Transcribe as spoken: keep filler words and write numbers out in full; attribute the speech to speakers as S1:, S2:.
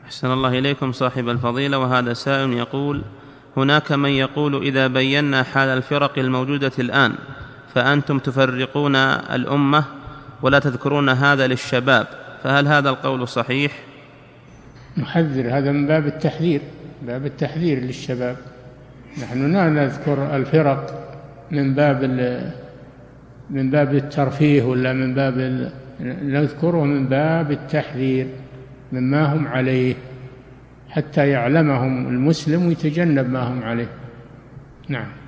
S1: أحسن الله إليكم صاحب الفضيلة. وهذا سائل يقول: هناك من يقول إذا بينا حال الفرق الموجودة الآن فأنتم تفرقون الأمة ولا تذكرون هذا للشباب، فهل هذا القول صحيح؟
S2: نحذر، هذا من باب التحذير، باب التحذير للشباب. نحن لا نذكر الفرق من باب من باب الترفيه ولا من باب، نذكره من باب التحذير مما هم عليه حتى يعلمهم المسلم ويتجنب ما هم عليه. نعم.